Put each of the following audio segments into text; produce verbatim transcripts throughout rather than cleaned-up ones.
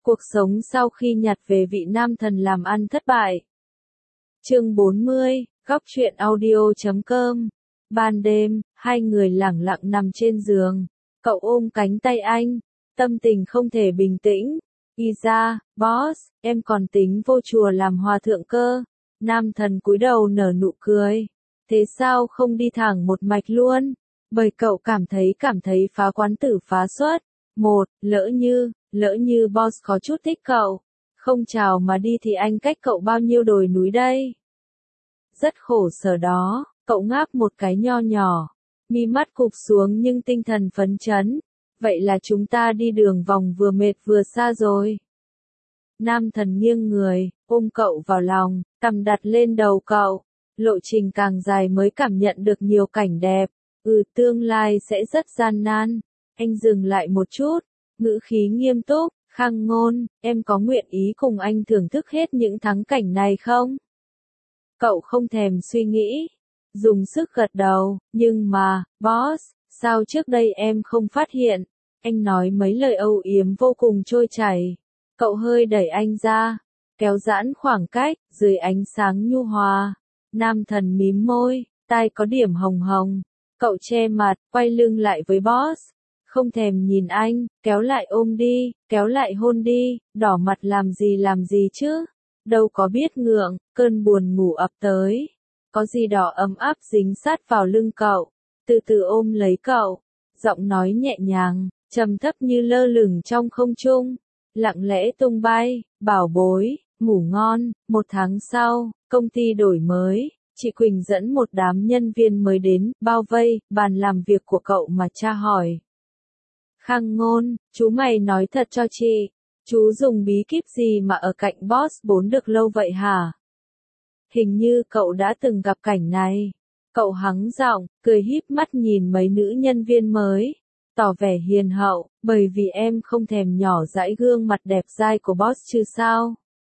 Cuộc sống sau khi nhặt về vị nam thần làm ăn thất bại. Chương bốn mươi, góc truyện audio chấm com. Ban đêm, hai người lẳng lặng nằm trên giường. Cậu ôm cánh tay anh, tâm tình không thể bình tĩnh. Iza, boss, em còn tính vô chùa làm hòa thượng cơ. Nam thần cúi đầu nở nụ cười. Thế sao không đi thẳng một mạch luôn? Bởi cậu cảm thấy cảm thấy phá quán tử phá xuất. Một, lỡ như, lỡ như boss có chút thích cậu. Không chào mà đi thì anh cách cậu bao nhiêu đồi núi đây? Rất khổ sở đó, cậu ngáp một cái nho nhỏ. Mi mắt cụp xuống nhưng tinh thần phấn chấn. Vậy là chúng ta đi đường vòng vừa mệt vừa xa rồi. Nam thần nghiêng người, ôm cậu vào lòng, cằm đặt lên đầu cậu. Lộ trình càng dài mới cảm nhận được nhiều cảnh đẹp. Ừ, tương lai sẽ rất gian nan. Anh dừng lại một chút, ngữ khí nghiêm túc. Khang Ngôn, em có nguyện ý cùng anh thưởng thức hết những thắng cảnh này không? Cậu không thèm suy nghĩ, dùng sức gật đầu. Nhưng mà, boss, sao trước đây em không phát hiện? Anh nói mấy lời âu yếm vô cùng trôi chảy. Cậu hơi đẩy anh ra, kéo giãn khoảng cách, dưới ánh sáng nhu hòa. Nam thần mím môi, tai có điểm hồng hồng. Cậu che mặt, quay lưng lại với boss. Không thèm nhìn anh, kéo lại ôm đi, kéo lại hôn đi, đỏ mặt làm gì làm gì chứ? Đâu có biết ngượng, cơn buồn ngủ ập tới. Có gì đó ấm áp dính sát vào lưng cậu, từ từ ôm lấy cậu. Giọng nói nhẹ nhàng, trầm thấp như lơ lửng trong không trung. Lặng lẽ tung bay, bảo bối, ngủ ngon. Một tháng sau, công ty đổi mới. Chị Quỳnh dẫn một đám nhân viên mới đến, bao vây, bàn làm việc của cậu mà tra hỏi. Khang Ngôn, chú mày nói thật cho chị, chú dùng bí kíp gì mà ở cạnh boss bốn được lâu vậy hả? Hình như cậu đã từng gặp cảnh này. Cậu hắng giọng, cười híp mắt nhìn mấy nữ nhân viên mới, tỏ vẻ hiền hậu, bởi vì em không thèm nhỏ dãi gương mặt đẹp dai của boss chứ sao?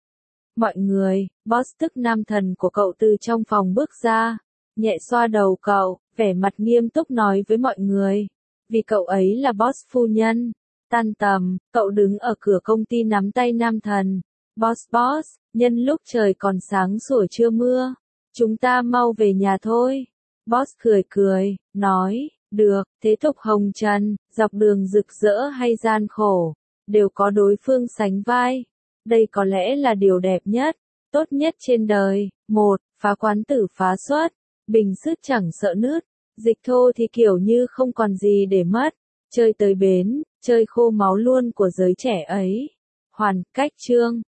Mọi người, boss tức nam thần của cậu từ trong phòng bước ra, nhẹ xoa đầu cậu, vẻ mặt nghiêm túc nói với mọi người. Vì cậu ấy là boss phu nhân. Tan tầm, cậu đứng ở cửa công ty nắm tay nam thần. Boss boss, nhân lúc trời còn sáng sủa chưa mưa, chúng ta mau về nhà thôi. Boss cười cười, nói, được, thế thục hồng trần, dọc đường rực rỡ hay gian khổ, đều có đối phương sánh vai. Đây có lẽ là điều đẹp nhất, tốt nhất trên đời. Một, phá quán tử phá xuất, bình sứt chẳng sợ nứt. Dịch thô thì kiểu như không còn gì để mất, chơi tới bến, chơi khô máu luôn của giới trẻ ấy. Hoàn cách chương.